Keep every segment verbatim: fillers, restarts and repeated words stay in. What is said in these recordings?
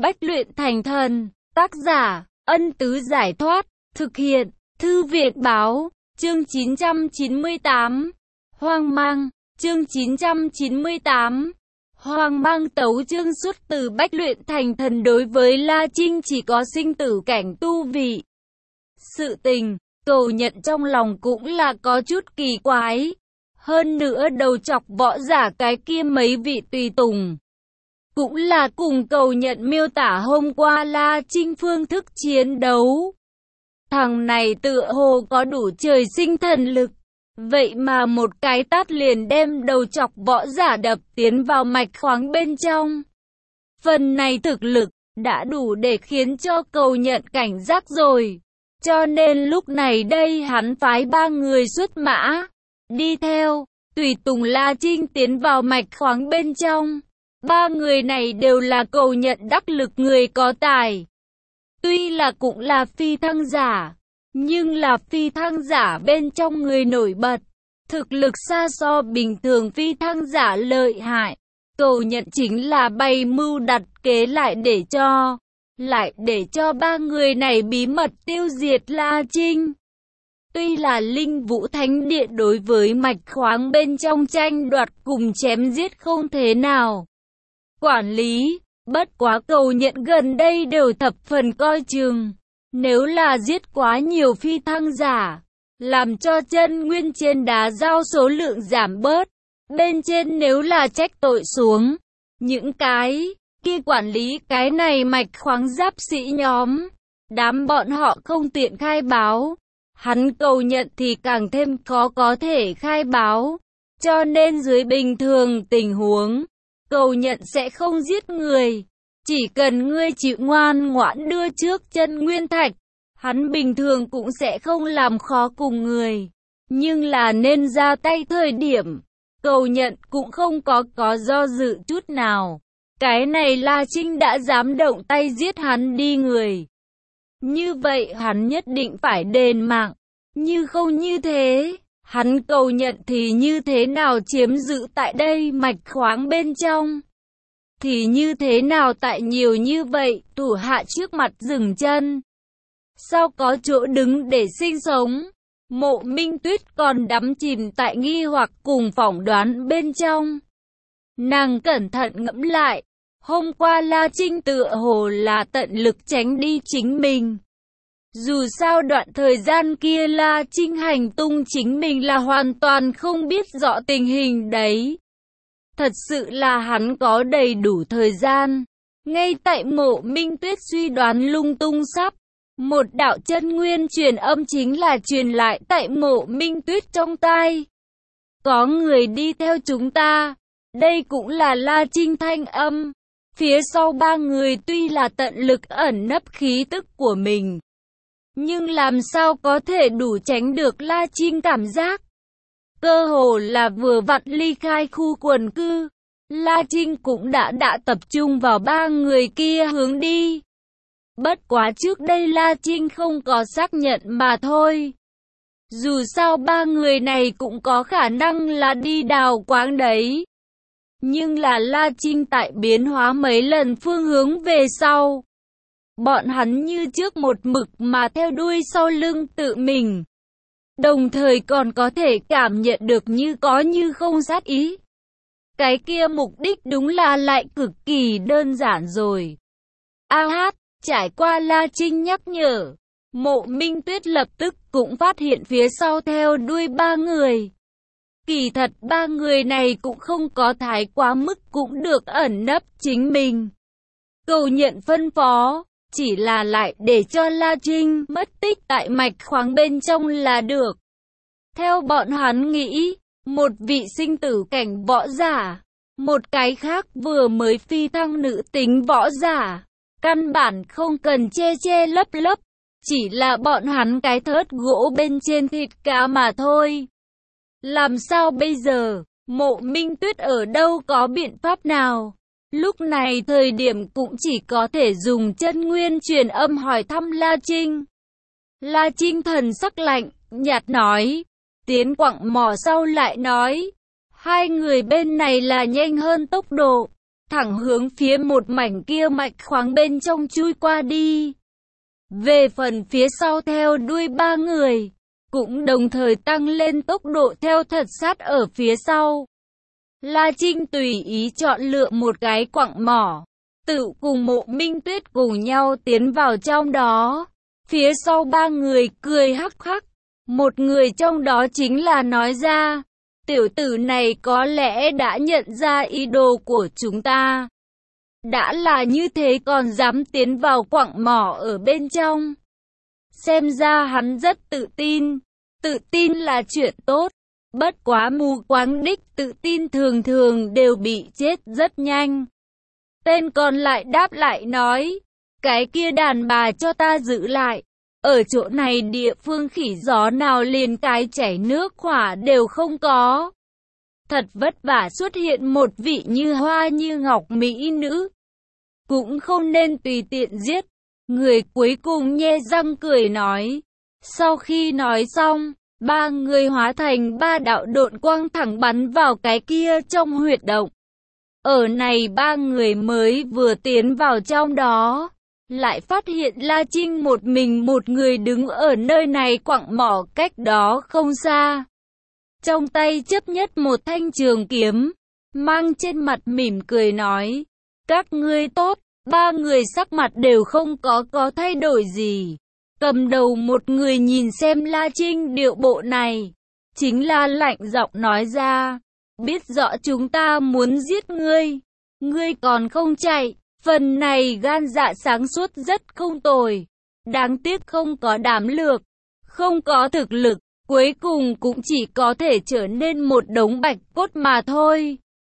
Bách luyện thành thần. Tác giả, Ân Tứ Giải Thoát. Thực hiện, Thư viện Báo. Chương chín trăm chín mươi tám. Hoang mang. Chương chín trăm chín mươi tám. Hoang mang tấu chương xuất từ Bách luyện thành thần đối với La Trinh chỉ có sinh tử cảnh tu vị. Sự tình, Cầu Nhận trong lòng cũng là có chút kỳ quái. Hơn nữa đầu chọc võ giả cái kia mấy vị tùy tùng. Cũng là cùng Cầu Nhận miêu tả hôm qua La Trinh phương thức chiến đấu. Thằng này tựa hồ có đủ trời sinh thần lực. Vậy mà một cái tát liền đem đầu chọc võ giả đập tiến vào mạch khoáng bên trong. Phần này thực lực đã đủ để khiến cho Cầu Nhận cảnh giác rồi. Cho nên lúc này đây hắn phái ba người xuất mã. Đi theo, tùy tùng La Trinh tiến vào mạch khoáng bên trong. Ba người này đều là Cầu Nhận đắc lực người có tài. Tuy là cũng là phi thăng giả, nhưng là phi thăng giả bên trong người nổi bật. Thực lực xa so bình thường phi thăng giả lợi hại. Cầu Nhận chính là bày mưu đặt kế lại để cho, lại để cho ba người này bí mật tiêu diệt La Trinh. Tuy là Linh Vũ Thánh Điện đối với mạch khoáng bên trong tranh đoạt cùng chém giết không thế nào quản lý, bất quá Cầu Nhận gần đây đều thập phần coi chừng. Nếu là giết quá nhiều phi thăng giả, làm cho chân nguyên trên đá giao số lượng giảm bớt, bên trên nếu là trách tội xuống, những cái kia quản lý cái này mạch khoáng giáp sĩ nhóm, đám bọn họ không tiện khai báo. Hắn Cầu Nhận thì càng thêm khó có thể khai báo, cho nên dưới bình thường tình huống, Cầu Nhận sẽ không giết người. Chỉ cần ngươi chịu ngoan ngoãn đưa trước chân nguyên thạch, hắn bình thường cũng sẽ không làm khó cùng người. Nhưng là nên ra tay thời điểm, Cầu Nhận cũng không có có do dự chút nào. Cái này La Trinh đã dám động tay giết hắn đi người. Như vậy hắn nhất định phải đền mạng. Như không như thế, hắn Cầu Nhận thì như thế nào chiếm giữ tại đây mạch khoáng bên trong? Thì như thế nào tại nhiều như vậy, thủ hạ trước mặt dừng chân? Sao có chỗ đứng để sinh sống? Mộ Minh Tuyết còn đắm chìm tại nghi hoặc cùng phỏng đoán bên trong. Nàng cẩn thận ngẫm lại, hôm qua La Trinh tựa hồ là tận lực tránh đi chính mình. Dù sao đoạn thời gian kia La Trinh hành tung chính mình là hoàn toàn không biết rõ tình hình đấy. Thật sự là hắn có đầy đủ thời gian. Ngay tại Mộ Minh Tuyết suy đoán lung tung sắp, một đạo chân nguyên truyền âm chính là truyền lại tại Mộ Minh Tuyết trong tai. Có người đi theo chúng ta. Đây cũng là La Trinh thanh âm. Phía sau ba người tuy là tận lực ẩn nấp khí tức của mình, nhưng làm sao có thể đủ tránh được La Trinh cảm giác. Cơ hồ là vừa vặn ly khai khu quần cư, La Trinh cũng đã đã tập trung vào ba người kia hướng đi. Bất quá trước đây La Trinh không có xác nhận mà thôi. Dù sao ba người này cũng có khả năng là đi đào quáng đấy. Nhưng là La Trinh tại biến hóa mấy lần phương hướng về sau, bọn hắn như trước một mực mà theo đuôi sau lưng tự mình. Đồng thời còn có thể cảm nhận được như có như không sát ý. Cái kia mục đích đúng là lại cực kỳ đơn giản rồi. A hát, trải qua La Trinh nhắc nhở, Mộ Minh Tuyết lập tức cũng phát hiện phía sau theo đuôi ba người. Kỳ thật ba người này cũng không có thái quá mức cũng được ẩn nấp chính mình. Cầu Nhận phân phó, chỉ là lại để cho La Trinh mất tích tại mạch khoáng bên trong là được. Theo bọn hắn nghĩ, một vị sinh tử cảnh võ giả, một cái khác vừa mới phi thăng nữ tính võ giả, căn bản không cần che che lấp lấp, chỉ là bọn hắn cái thớt gỗ bên trên thịt cá mà thôi. Làm sao bây giờ? Mộ Minh Tuyết ở đâu có biện pháp nào? Lúc này thời điểm cũng chỉ có thể dùng chân nguyên truyền âm hỏi thăm La Trinh. La Trinh thần sắc lạnh, nhạt nói, tiến quặng mỏ sau lại nói, hai người bên này là nhanh hơn tốc độ, thẳng hướng phía một mảnh kia mạch khoáng bên trong chui qua đi. Về phần phía sau theo đuôi ba người, cũng đồng thời tăng lên tốc độ theo thật sát ở phía sau. La Trinh tùy ý chọn lựa một cái quặng mỏ, tự cùng Mộ Minh Tuyết cùng nhau tiến vào trong đó. Phía sau ba người cười hắc hắc, một người trong đó chính là nói ra, tiểu tử này có lẽ đã nhận ra ý đồ của chúng ta. Đã là như thế còn dám tiến vào quặng mỏ ở bên trong. Xem ra hắn rất tự tin, tự tin là chuyện tốt. Bất quá mù quáng đích tự tin thường thường đều bị chết rất nhanh. Tên còn lại đáp lại nói, cái kia đàn bà cho ta giữ lại. Ở chỗ này địa phương khỉ gió nào liền cái chảy nước hỏa đều không có. Thật vất vả xuất hiện một vị như hoa như ngọc mỹ nữ. Cũng không nên tùy tiện giết. Người cuối cùng nhe răng cười nói. Sau khi nói xong, ba người hóa thành ba đạo độn quang thẳng bắn vào cái kia trong huyệt động. Ở này ba người mới vừa tiến vào trong đó, lại phát hiện La Trinh một mình một người đứng ở nơi này quặng mỏ cách đó không xa. Trong tay chấp nhất một thanh trường kiếm, mang trên mặt mỉm cười nói, các ngươi tốt. Ba người sắc mặt đều không có có thay đổi gì. Cầm đầu một người nhìn xem La Trinh điệu bộ này, chính là lạnh giọng nói ra, biết rõ chúng ta muốn giết ngươi, ngươi còn không chạy, phần này gan dạ sáng suốt rất không tồi, đáng tiếc không có đảm lược, không có thực lực, cuối cùng cũng chỉ có thể trở nên một đống bạch cốt mà thôi.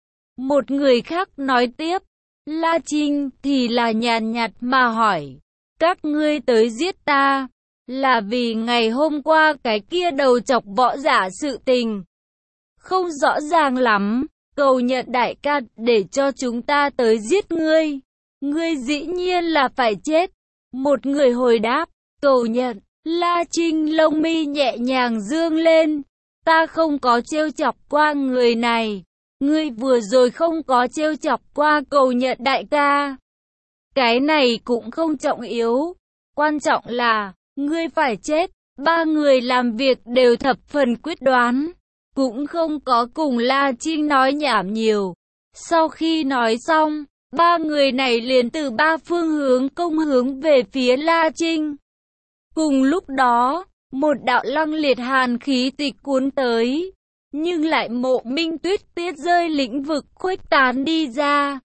Một người khác nói tiếp, La Trinh thì là nhàn nhạt mà hỏi, các ngươi tới giết ta, là vì ngày hôm qua cái kia đầu chọc võ giả sự tình. Không rõ ràng lắm, cầu nhận đại ca để cho chúng ta tới giết ngươi. Ngươi dĩ nhiên là phải chết. Một người hồi đáp, cầu nhận. La Trinh lông mi nhẹ nhàng dương lên. Ta không có trêu chọc qua người này. Ngươi vừa rồi không có trêu chọc qua cầu nhận đại ca. Cái này cũng không trọng yếu. Quan trọng là, ngươi phải chết. Ba người làm việc đều thập phần quyết đoán. Cũng không có cùng La Trinh nói nhảm nhiều. Sau khi nói xong, ba người này liền từ ba phương hướng công hướng về phía La Trinh. Cùng lúc đó, một đạo lăng liệt hàn khí tịch cuốn tới, nhưng lại Mộ Minh Tuyết tiết rơi lĩnh vực khuếch tán đi ra,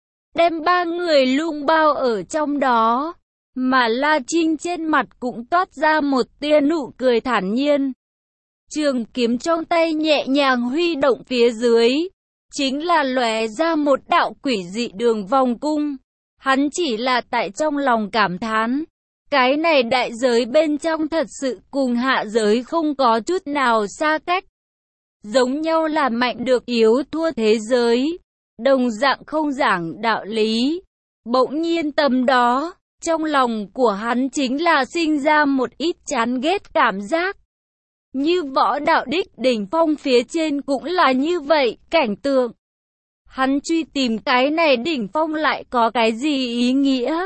đem ba người lung bao ở trong đó, mà La Trinh trên mặt cũng toát ra một tia nụ cười thản nhiên. Trường kiếm trong tay nhẹ nhàng huy động phía dưới, chính là lóe ra một đạo quỷ dị đường vòng cung. Hắn chỉ là tại trong lòng cảm thán, cái này đại giới bên trong thật sự cùng hạ giới không có chút nào xa cách. Giống nhau là mạnh được yếu thua thế giới, đồng dạng không giảng đạo lý. Bỗng nhiên tầm đó, trong lòng của hắn chính là sinh ra một ít chán ghét cảm giác. Như võ đạo đích đỉnh phong phía trên cũng là như vậy, cảnh tượng. Hắn truy tìm cái này đỉnh phong lại có cái gì ý nghĩa?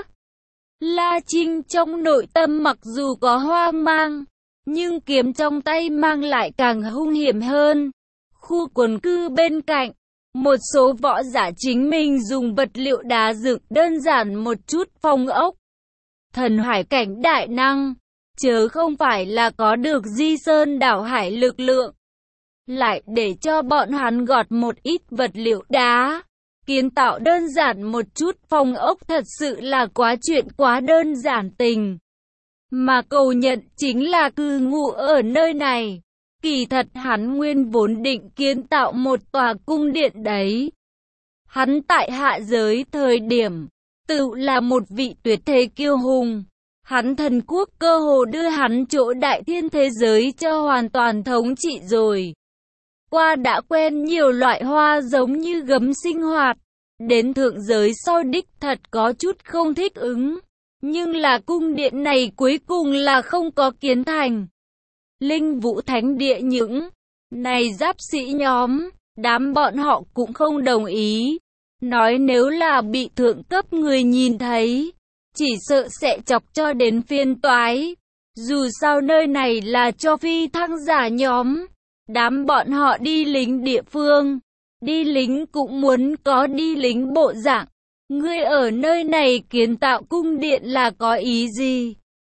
La Trinh trong nội tâm mặc dù có hoang mang, nhưng kiếm trong tay mang lại càng hung hiểm hơn. Khu quần cư bên cạnh, một số võ giả chính mình dùng vật liệu đá dựng đơn giản một chút phong ốc. Thần hải cảnh đại năng, chớ không phải là có được di sơn đảo hải lực lượng. Lại để cho bọn hắn gọt một ít vật liệu đá, kiến tạo đơn giản một chút phong ốc thật sự là quá chuyện quá đơn giản tình. Mà cầu nhận chính là cư ngụ ở nơi này. Kỳ thật hắn nguyên vốn định kiến tạo một tòa cung điện đấy. Hắn tại hạ giới thời điểm, tự là một vị tuyệt thế kiêu hùng. Hắn thần quốc cơ hồ đưa hắn chỗ đại thiên thế giới cho hoàn toàn thống trị rồi. Qua đã quen nhiều loại hoa giống như gấm sinh hoạt. Đến thượng giới sau đích thật có chút không thích ứng. Nhưng là cung điện này cuối cùng là không có kiến thành. Linh Vũ Thánh Địa những này giáp sĩ nhóm, đám bọn họ cũng không đồng ý. nói nếu là bị thượng cấp người nhìn thấy, chỉ sợ sẽ chọc cho đến phiên toái. Dù sao nơi này là cho phi thăng giả nhóm, đám bọn họ đi lính địa phương, đi lính cũng muốn có đi lính bộ dạng. Ngươi ở nơi này kiến tạo cung điện là có ý gì?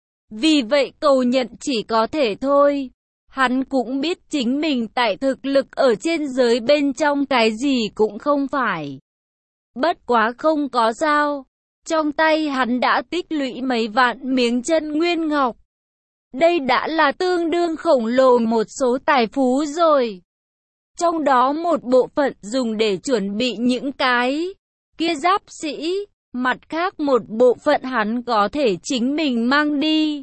Vì vậy Cầu Nhận chỉ có thể thôi. Hắn cũng biết chính mình tại thực lực ở trên giới bên trong cái gì cũng không phải. Bất quá không có sao. Trong tay hắn đã tích lũy mấy vạn miếng chân nguyên ngọc. Đây đã là tương đương khổng lồ một số tài phú rồi. Trong đó một bộ phận dùng để chuẩn bị những cái kia giáp sĩ, mặt khác một bộ phận hắn có thể chính mình mang đi.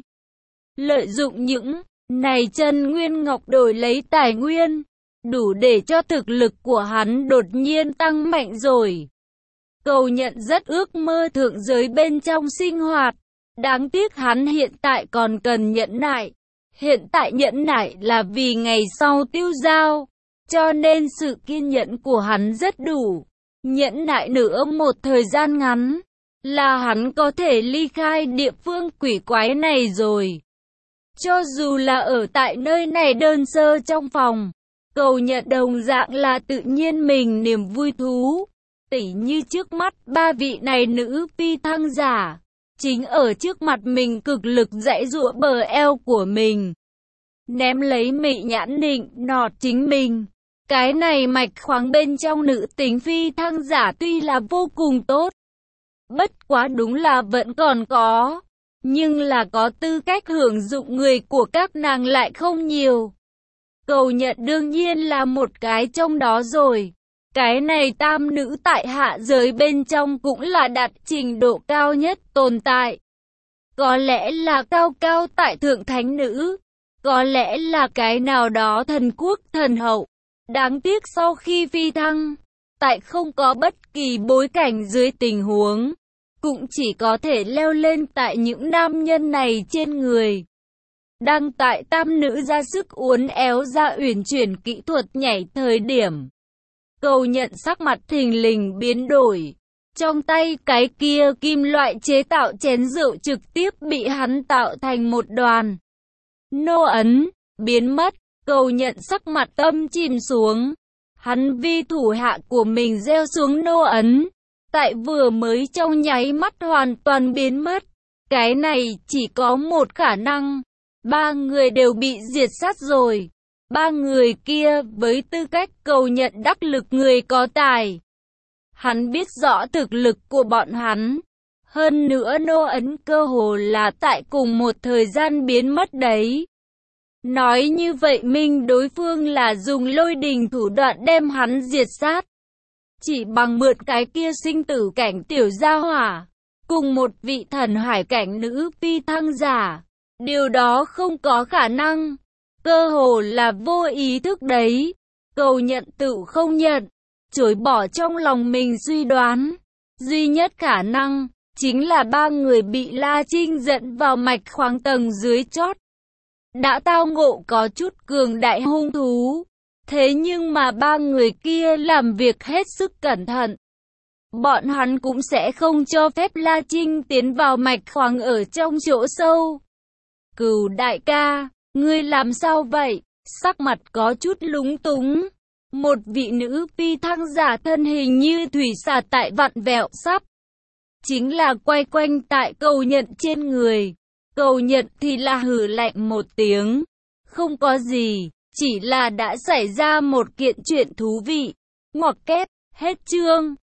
Lợi dụng những này chân nguyên ngọc đổi lấy tài nguyên, đủ để cho thực lực của hắn đột nhiên tăng mạnh rồi. Cầu Nhận rất ước mơ thượng giới bên trong sinh hoạt, đáng tiếc hắn hiện tại còn cần nhẫn nại. Hiện tại nhẫn nại là vì ngày sau tiêu dao, cho nên sự kiên nhẫn của hắn rất đủ. Nhẫn nại nữa một thời gian ngắn, là hắn có thể ly khai địa phương quỷ quái này rồi. Cho dù là ở tại nơi này đơn sơ trong phòng, Cầu Nhận đồng dạng là tự nhiên mình niềm vui thú. Tỉ như trước mắt ba vị này nữ phi thăng giả, chính ở trước mặt mình cực lực giãy giụa bờ eo của mình. Ném lấy mị nhãn định nọt chính mình. Cái này mạch khoáng bên trong nữ tính phi thăng giả tuy là vô cùng tốt. Bất quá đúng là vẫn còn có. Nhưng là có tư cách hưởng dụng người của các nàng lại không nhiều. Cầu Nhận đương nhiên là một cái trong đó rồi. Cái này tam nữ tại hạ giới bên trong cũng là đạt trình độ cao nhất tồn tại. Có lẽ là cao cao tại thượng thánh nữ. Có lẽ là cái nào đó thần quốc thần hậu. Đáng tiếc sau khi phi thăng, tại không có bất kỳ bối cảnh dưới tình huống, cũng chỉ có thể leo lên tại những nam nhân này trên người. Đang tại tam nữ ra sức uốn éo ra uyển chuyển kỹ thuật nhảy thời điểm, Cầu Nhận sắc mặt thình lình biến đổi. Trong tay cái kia kim loại chế tạo chén rượu trực tiếp bị hắn tạo thành một đoàn nô ấn, biến mất. Cầu Nhận sắc mặt âm chìm xuống. Hắn vi thủ hạ của mình gieo xuống nô ấn, tại vừa mới trong nháy mắt hoàn toàn biến mất. Cái này chỉ có một khả năng. Ba người đều bị diệt sát rồi. Ba người kia với tư cách Cầu Nhận đắc lực người có tài. Hắn biết rõ thực lực của bọn hắn. Hơn nữa nô ấn cơ hồ là tại cùng một thời gian biến mất đấy. Nói như vậy minh đối phương là dùng lôi đình thủ đoạn đem hắn diệt sát. Chỉ bằng mượn cái kia sinh tử cảnh tiểu gia hỏa, cùng một vị thần hải cảnh nữ phi thăng giả. Điều đó không có khả năng. Cơ hồ là vô ý thức đấy. Cầu Nhận tự không nhận, chối bỏ trong lòng mình suy đoán. Duy nhất khả năng, chính là ba người bị La Trinh dẫn vào mạch khoáng tầng dưới chót. Đã tao ngộ có chút cường đại hung thú. Thế nhưng mà ba người kia làm việc hết sức cẩn thận. Bọn hắn cũng sẽ không cho phép La Trinh tiến vào mạch khoáng ở trong chỗ sâu. Cửu đại ca, ngươi làm sao vậy? Sắc mặt có chút lúng túng. Một vị nữ phi thăng giả thân hình như thủy xà tại vặn vẹo sắp. Chính là quay quanh tại Cầu Nhận trên người. Cầu Nhận thì là hừ lạnh một tiếng. Không có gì, chỉ là đã xảy ra một kiện chuyện thú vị. Ngoặc kép, hết chương.